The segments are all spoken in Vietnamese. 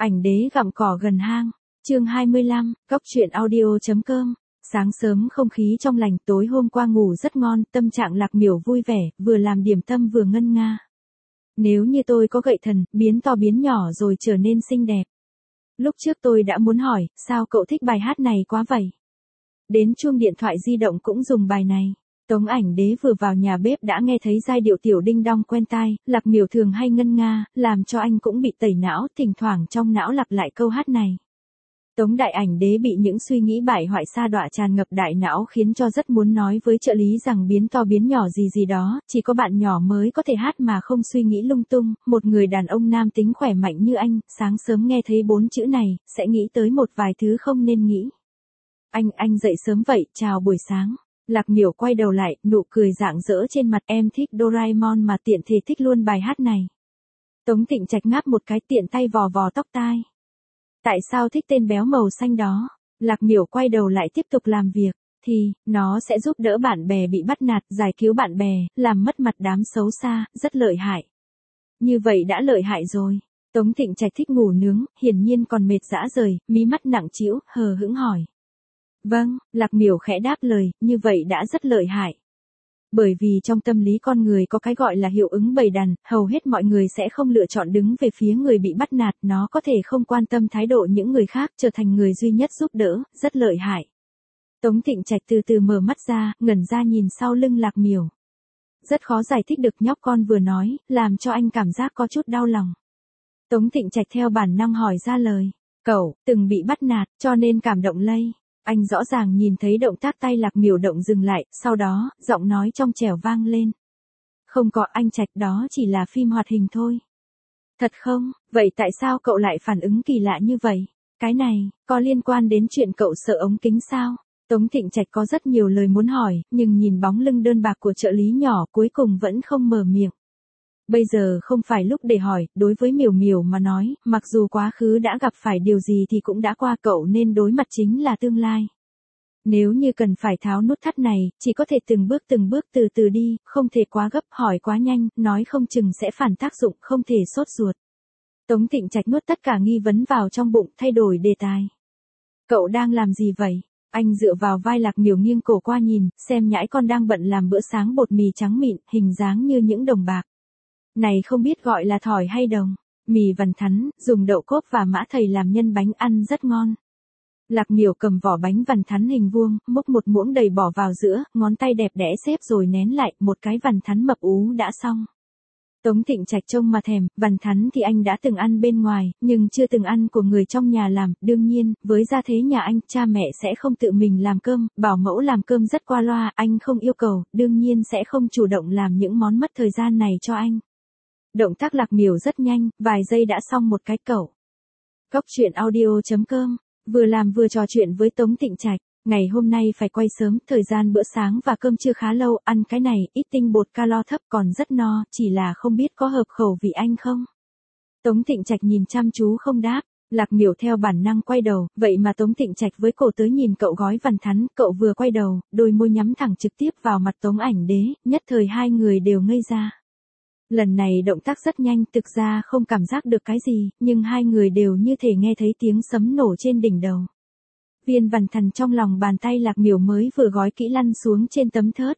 Ảnh đế gặm cỏ gần hang. Chương 25, Cóc truyện audio.com. Sáng sớm không khí trong lành, tối hôm qua ngủ rất ngon, tâm trạng Lạc Miểu vui vẻ, vừa làm điểm tâm vừa ngân nga. Nếu như tôi có gậy thần, biến to biến nhỏ rồi trở nên xinh đẹp. Lúc trước tôi đã muốn hỏi, sao cậu thích bài hát này quá vậy? Đến chuông điện thoại di động cũng dùng bài này. Tống Ảnh Đế vừa vào nhà bếp đã nghe thấy giai điệu tiểu đinh đong quen tai, Lạc Miểu thường hay ngân nga, làm cho anh cũng bị tẩy não, thỉnh thoảng trong não lặp lại câu hát này. Tống Đại Ảnh Đế bị những suy nghĩ bại hoại sa đọa tràn ngập đại não khiến cho rất muốn nói với trợ lý rằng biến to biến nhỏ gì gì đó, chỉ có bạn nhỏ mới có thể hát mà không suy nghĩ lung tung, một người đàn ông nam tính khỏe mạnh như anh, sáng sớm nghe thấy 4 chữ này, sẽ nghĩ tới một vài thứ không nên nghĩ. Anh dậy sớm vậy, chào buổi sáng. Lạc Miểu quay đầu lại, nụ cười rạng rỡ trên mặt. Em thích Doraemon mà tiện thể thích luôn bài hát này. Tống Thịnh Trạch ngáp một cái, tiện tay vò vò tóc tai. Tại sao thích tên béo màu xanh đó? Lạc Miểu quay đầu lại tiếp tục làm việc. Thì, nó sẽ giúp đỡ bạn bè bị bắt nạt, giải cứu bạn bè, làm mất mặt đám xấu xa, rất lợi hại. Như vậy đã lợi hại rồi. Tống Thịnh Trạch thích ngủ nướng, hiển nhiên còn mệt rã rời, mí mắt nặng trĩu, hờ hững hỏi. Vâng, Lạc Miểu khẽ đáp lời, như vậy đã rất lợi hại. Bởi vì trong tâm lý con người có cái gọi là hiệu ứng bầy đàn, hầu hết mọi người sẽ không lựa chọn đứng về phía người bị bắt nạt, nó có thể không quan tâm thái độ những người khác, trở thành người duy nhất giúp đỡ, rất lợi hại. Tống Thịnh Trạch từ từ mở mắt ra, ngẩn ra nhìn sau lưng Lạc Miểu. Rất khó giải thích được nhóc con vừa nói, làm cho anh cảm giác có chút đau lòng. Tống Thịnh Trạch theo bản năng hỏi ra lời, cậu, từng bị bắt nạt, cho nên cảm động lây. Anh rõ ràng nhìn thấy động tác tay Lạc Miểu động dừng lại, sau đó, giọng nói trong trẻo vang lên. Không có anh Trạch, đó chỉ là phim hoạt hình thôi. Thật không? Vậy tại sao cậu lại phản ứng kỳ lạ như vậy? Cái này, có liên quan đến chuyện cậu sợ ống kính sao? Tống Thịnh Trạch có rất nhiều lời muốn hỏi, nhưng nhìn bóng lưng đơn bạc của trợ lý nhỏ cuối cùng vẫn không mở miệng. Bây giờ không phải lúc để hỏi, đối với Miểu Miểu mà nói, mặc dù quá khứ đã gặp phải điều gì thì cũng đã qua, cậu nên đối mặt chính là tương lai. Nếu như cần phải tháo nút thắt này, chỉ có thể từng bước từ từ đi, không thể quá gấp, hỏi quá nhanh, nói không chừng sẽ phản tác dụng, không thể sốt ruột. Tống Thịnh Trạch nuốt tất cả nghi vấn vào trong bụng, thay đổi đề tài. Cậu đang làm gì vậy? Anh dựa vào vai Lạc Miểu nghiêng cổ qua nhìn, xem nhãi con đang bận làm bữa sáng bột mì trắng mịn, hình dáng như những đồng bạc. Này không biết gọi là thỏi hay đồng. Mì vằn thắn, dùng đậu cốp và mã thầy làm nhân bánh, ăn rất ngon. Lạc Miểu cầm vỏ bánh vằn thắn hình vuông, múc một muỗng đầy bỏ vào giữa, ngón tay đẹp đẽ xếp rồi nén lại, một cái vằn thắn mập ú đã xong. Tống Thịnh Trạch trông mà thèm, vằn thắn thì anh đã từng ăn bên ngoài, nhưng chưa từng ăn của người trong nhà làm, đương nhiên, với gia thế nhà anh, cha mẹ sẽ không tự mình làm cơm, bảo mẫu làm cơm rất qua loa, anh không yêu cầu, đương nhiên sẽ không chủ động làm những món mất thời gian này cho anh. Động tác Lạc Miểu rất nhanh, vài giây đã xong một cái cậu. Cóc truyện audio.com, vừa làm vừa trò chuyện với Tống Thịnh Trạch. Ngày hôm nay phải quay sớm, thời gian bữa sáng và cơm trưa khá lâu, ăn cái này, ít tinh bột calo thấp còn rất no, chỉ là không biết có hợp khẩu vị anh không? Tống Thịnh Trạch nhìn chăm chú không đáp, Lạc Miểu theo bản năng quay đầu, vậy mà Tống Thịnh Trạch với cổ tới nhìn cậu gói vằn thắn, cậu vừa quay đầu, đôi môi nhắm thẳng trực tiếp vào mặt Tống Ảnh Đế, nhất thời hai người đều ngây ra. Lần này động tác rất nhanh, thực ra không cảm giác được cái gì, nhưng hai người đều như thể nghe thấy tiếng sấm nổ trên đỉnh đầu. Viên vằn thắn trong lòng bàn tay Lạc Miểu mới vừa gói kỹ lăn xuống trên tấm thớt.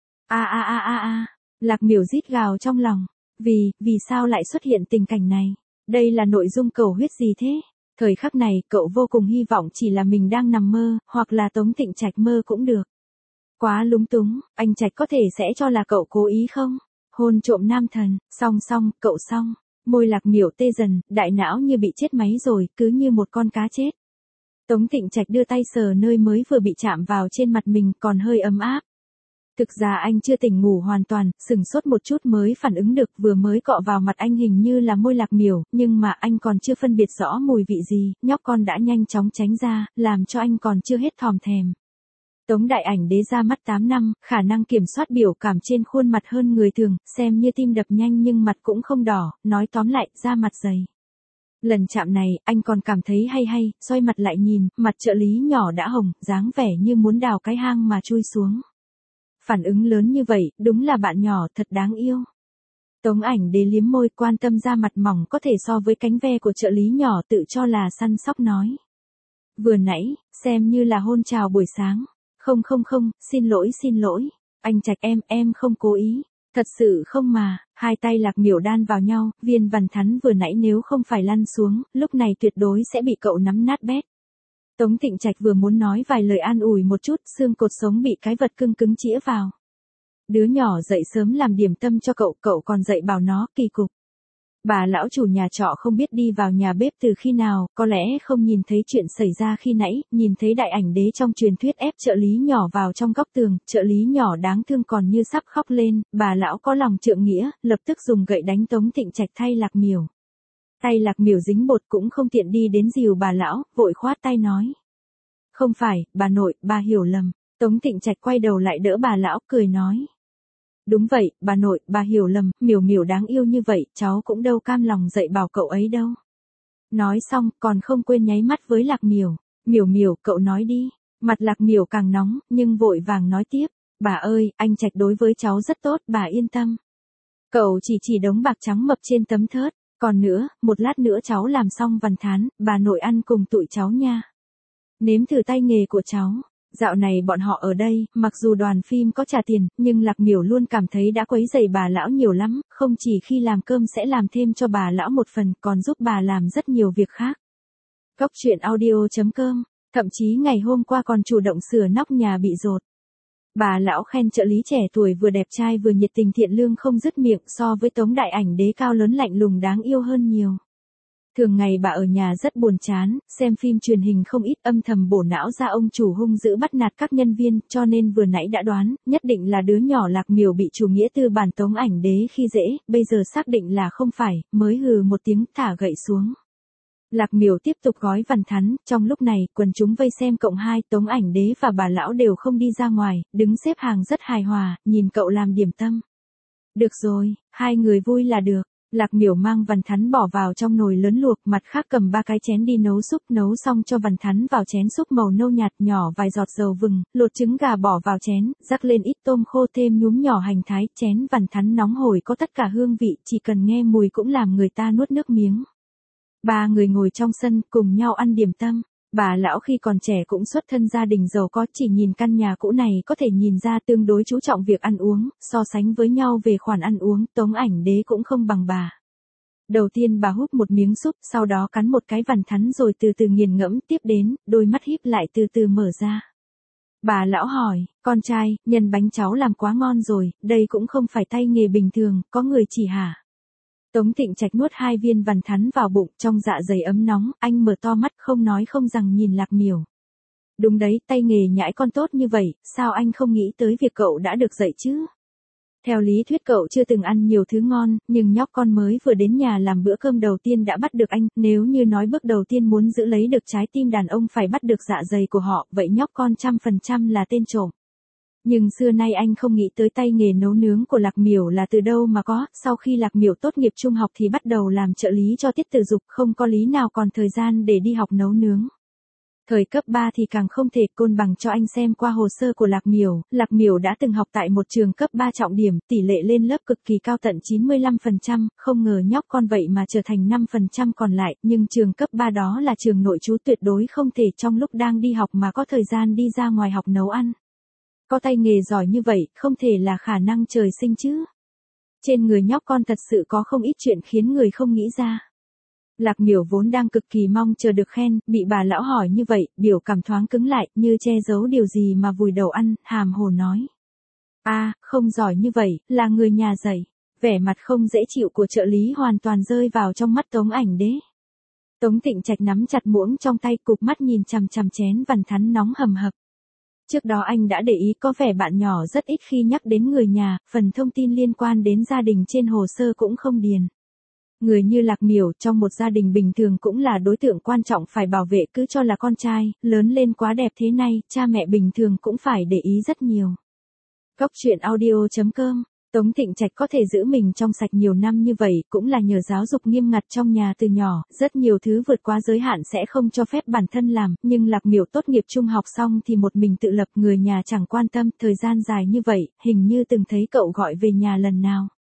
Lạc Miểu rít gào trong lòng. Vì sao lại xuất hiện tình cảnh này? Đây là nội dung cầu huyết gì thế? Thời khắc này, cậu vô cùng hy vọng chỉ là mình đang nằm mơ, hoặc là Tống Thịnh Trạch mơ cũng được. Quá lúng túng, anh Trạch có thể sẽ cho là cậu cố ý không? Hôn trộm nam thần, xong, cậu xong. Môi Lạc Miểu tê dần, đại não như bị chết máy rồi, cứ như một con cá chết. Tống Thịnh Trạch đưa tay sờ nơi mới vừa bị chạm vào trên mặt mình, còn hơi ấm áp. Thực ra anh chưa tỉnh ngủ hoàn toàn, sửng sốt một chút mới phản ứng được, vừa mới cọ vào mặt anh hình như là môi Lạc Miểu, nhưng mà anh còn chưa phân biệt rõ mùi vị gì, nhóc con đã nhanh chóng tránh ra, làm cho anh còn chưa hết thòm thèm. Tống Đại Ảnh Đế ra mắt 8 năm, khả năng kiểm soát biểu cảm trên khuôn mặt hơn người thường, xem như tim đập nhanh nhưng mặt cũng không đỏ, nói tóm lại, da mặt dày. Lần chạm này, anh còn cảm thấy hay, xoay mặt lại nhìn, mặt trợ lý nhỏ đã hồng, dáng vẻ như muốn đào cái hang mà chui xuống. Phản ứng lớn như vậy, đúng là bạn nhỏ thật đáng yêu. Tống Ảnh Đế liếm môi, quan tâm da mặt mỏng có thể so với cánh ve của trợ lý nhỏ tự cho là săn sóc nói. Vừa nãy, xem như là hôn chào buổi sáng. Không, xin lỗi. Anh Trạch em không cố ý. Thật sự không mà, hai tay Lạc Miểu đan vào nhau, viên vằn thắn vừa nãy nếu không phải lăn xuống, lúc này tuyệt đối sẽ bị cậu nắm nát bét. Tống Tịnh Trạch vừa muốn nói vài lời an ủi một chút, xương cột sống bị cái vật cưng cứng chĩa vào. Đứa nhỏ dậy sớm làm điểm tâm cho cậu còn dậy bảo nó, kỳ cục. Bà lão chủ nhà trọ không biết đi vào nhà bếp từ khi nào, có lẽ không nhìn thấy chuyện xảy ra khi nãy, nhìn thấy Đại Ảnh Đế trong truyền thuyết ép trợ lý nhỏ vào trong góc tường, trợ lý nhỏ đáng thương còn như sắp khóc lên, bà lão có lòng trượng nghĩa, lập tức dùng gậy đánh Tống Tịnh Trạch thay Lạc Miểu. Tay Lạc Miểu dính bột cũng không tiện đi đến dìu bà lão, vội khoát tay nói. Không phải, bà nội, bà hiểu lầm. Tống Tịnh Trạch quay đầu lại đỡ bà lão, cười nói. Đúng vậy, bà nội, bà hiểu lầm, Miểu đáng yêu như vậy, cháu cũng đâu cam lòng dạy bảo cậu ấy đâu. Nói xong, còn không quên nháy mắt với Lạc Miểu. Miểu, cậu nói đi. Mặt Lạc Miểu càng nóng, nhưng vội vàng nói tiếp. Bà ơi, anh Trạch đối với cháu rất tốt, bà yên tâm. Cậu chỉ đống bạc trắng mập trên tấm thớt. Còn nữa, một lát nữa cháu làm xong vằn thán, bà nội ăn cùng tụi cháu nha. Nếm thử tay nghề của cháu. Dạo này bọn họ ở đây, mặc dù đoàn phim có trả tiền, nhưng Lạc Miểu luôn cảm thấy đã quấy rầy bà lão nhiều lắm, không chỉ khi làm cơm sẽ làm thêm cho bà lão một phần, còn giúp bà làm rất nhiều việc khác. Cóc truyện audio.com, thậm chí ngày hôm qua còn chủ động sửa nóc nhà bị dột. Bà lão khen trợ lý trẻ tuổi vừa đẹp trai vừa nhiệt tình thiện lương không dứt miệng, so với Tống Đại Ảnh Đế cao lớn lạnh lùng đáng yêu hơn nhiều. Thường ngày bà ở nhà rất buồn chán, xem phim truyền hình không ít, âm thầm bổ não ra ông chủ hung dữ bắt nạt các nhân viên, cho nên vừa nãy đã đoán, nhất định là đứa nhỏ Lạc Miểu bị chủ nghĩa tư bản Tống Ảnh Đế khi dễ, bây giờ xác định là không phải, mới hừ một tiếng thả gậy xuống. Lạc Miểu tiếp tục gói vằn thắn, trong lúc này, quần chúng vây xem cộng 2, Tống Ảnh Đế và bà lão đều không đi ra ngoài, đứng xếp hàng rất hài hòa, nhìn cậu làm điểm tâm. Được rồi, hai người vui là được. Lạc Miểu mang vằn thắn bỏ vào trong nồi lớn luộc, mặt khác cầm 3 cái chén đi nấu súp, nấu xong cho vằn thắn vào chén súp màu nâu nhạt, nhỏ vài giọt dầu vừng, lột trứng gà bỏ vào chén, rắc lên ít tôm khô thêm nhúm nhỏ hành thái, chén vằn thắn nóng hổi có tất cả hương vị, chỉ cần nghe mùi cũng làm người ta nuốt nước miếng. 3 người ngồi trong sân, cùng nhau ăn điểm tâm. Bà lão khi còn trẻ cũng xuất thân gia đình giàu có, chỉ nhìn căn nhà cũ này có thể nhìn ra tương đối chú trọng việc ăn uống, so sánh với nhau về khoản ăn uống, Tống Ảnh Đế cũng không bằng bà. Đầu tiên bà húp một miếng súp, sau đó cắn một cái vằn thắn rồi từ từ nghiền ngẫm, tiếp đến, đôi mắt híp lại từ từ mở ra. Bà lão hỏi, con trai, nhân bánh cháu làm quá ngon rồi, đây cũng không phải tay nghề bình thường, có người chỉ hả? Tống Tịnh Trạch nuốt 2 viên vằn thắn vào bụng, trong dạ dày ấm nóng, anh mở to mắt không nói không rằng nhìn Lạc Miểu. Đúng đấy, tay nghề nhãi con tốt như vậy, sao anh không nghĩ tới việc cậu đã được dạy chứ? Theo lý thuyết cậu chưa từng ăn nhiều thứ ngon, nhưng nhóc con mới vừa đến nhà làm bữa cơm đầu tiên đã bắt được anh, nếu như nói bước đầu tiên muốn giữ lấy được trái tim đàn ông phải bắt được dạ dày của họ, vậy nhóc con 100% là tên trộm. Nhưng xưa nay anh không nghĩ tới tay nghề nấu nướng của Lạc Miểu là từ đâu mà có, sau khi Lạc Miểu tốt nghiệp trung học thì bắt đầu làm trợ lý cho Tiết Tử Dục, không có lý nào còn thời gian để đi học nấu nướng. Thời cấp 3 thì càng không thể, Côn bằng cho anh xem qua hồ sơ của Lạc Miểu đã từng học tại một trường cấp 3 trọng điểm, tỷ lệ lên lớp cực kỳ cao tận 95%, không ngờ nhóc con vậy mà trở thành 5% còn lại, nhưng trường cấp 3 đó là trường nội trú tuyệt đối không thể trong lúc đang đi học mà có thời gian đi ra ngoài học nấu ăn. Có tay nghề giỏi như vậy, không thể là khả năng trời sinh chứ. Trên người nhóc con thật sự có không ít chuyện khiến người không nghĩ ra. Lạc Miểu vốn đang cực kỳ mong chờ được khen, bị bà lão hỏi như vậy, biểu cảm thoáng cứng lại, như che giấu điều gì mà vùi đầu ăn, hàm hồ nói. Không giỏi như vậy, là người nhà dạy. Vẻ mặt không dễ chịu của trợ lý hoàn toàn rơi vào trong mắt Tống Ảnh Đế. Tống Tịnh Trạch nắm chặt muỗng trong tay, cụp mắt nhìn chằm chằm chén vằn thắn nóng hầm hập. Trước đó anh đã để ý có vẻ bạn nhỏ rất ít khi nhắc đến người nhà, phần thông tin liên quan đến gia đình trên hồ sơ cũng không điền. Người như Lạc Miểu trong một gia đình bình thường cũng là đối tượng quan trọng phải bảo vệ, cứ cho là con trai, lớn lên quá đẹp thế này, cha mẹ bình thường cũng phải để ý rất nhiều. Cóc truyện audio.com, Tống Tịnh Trạch có thể giữ mình trong sạch nhiều năm như vậy cũng là nhờ giáo dục nghiêm ngặt trong nhà từ nhỏ, rất nhiều thứ vượt quá giới hạn sẽ không cho phép bản thân làm, nhưng Lạc Miểu tốt nghiệp trung học xong thì một mình tự lập, người nhà chẳng quan tâm, thời gian dài như vậy, hình như từng thấy cậu gọi về nhà lần nào.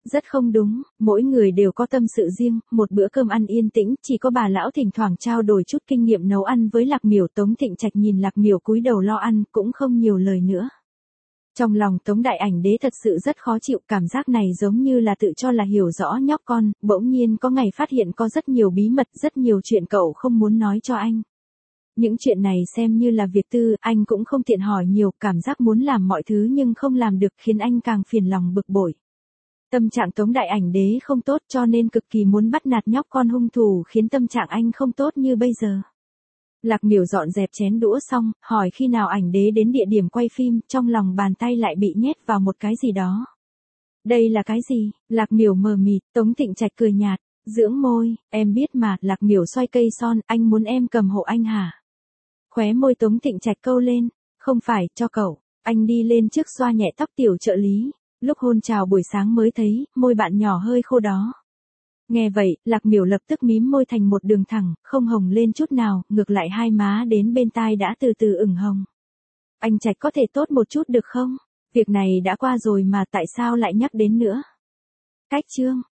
Rất không đúng, mỗi người đều có tâm sự riêng, một bữa cơm ăn yên tĩnh, chỉ có bà lão thỉnh thoảng trao đổi chút kinh nghiệm nấu ăn với Lạc Miểu. Tống Thịnh Trạch nhìn Lạc Miểu cúi đầu lo ăn, cũng không nhiều lời nữa. Trong lòng Tống Đại Ảnh Đế thật sự rất khó chịu, cảm giác này giống như là tự cho là hiểu rõ nhóc con, bỗng nhiên có ngày phát hiện có rất nhiều bí mật, rất nhiều chuyện cậu không muốn nói cho anh. Những chuyện này xem như là việc tư, anh cũng không tiện hỏi nhiều, cảm giác muốn làm mọi thứ nhưng không làm được khiến anh càng phiền lòng bực bội. Tâm trạng Tống Đại Ảnh Đế không tốt cho nên cực kỳ muốn bắt nạt nhóc con hung thủ khiến tâm trạng anh không tốt như bây giờ. Lạc Miểu dọn dẹp chén đũa xong, hỏi khi nào Ảnh Đế đến địa điểm quay phim, trong lòng bàn tay lại bị nhét vào một cái gì đó. Đây là cái gì? Lạc Miểu mờ mịt, Tống Thịnh Trạch cười nhạt, dưỡng môi, em biết mà. Lạc Miểu xoay cây son, anh muốn em cầm hộ anh hả? Khóe môi Tống Thịnh Trạch câu lên, không phải, cho cậu. Anh đi lên trước xoa nhẹ tóc tiểu trợ lý, lúc hôn chào buổi sáng mới thấy, môi bạn nhỏ hơi khô đó. Nghe vậy, Lạc Miểu lập tức mím môi thành một đường thẳng, không hồng lên chút nào, ngược lại hai má đến bên tai đã từ từ ửng hồng. Anh Trạch có thể tốt một chút được không? Việc này đã qua rồi mà tại sao lại nhắc đến nữa? Cách chương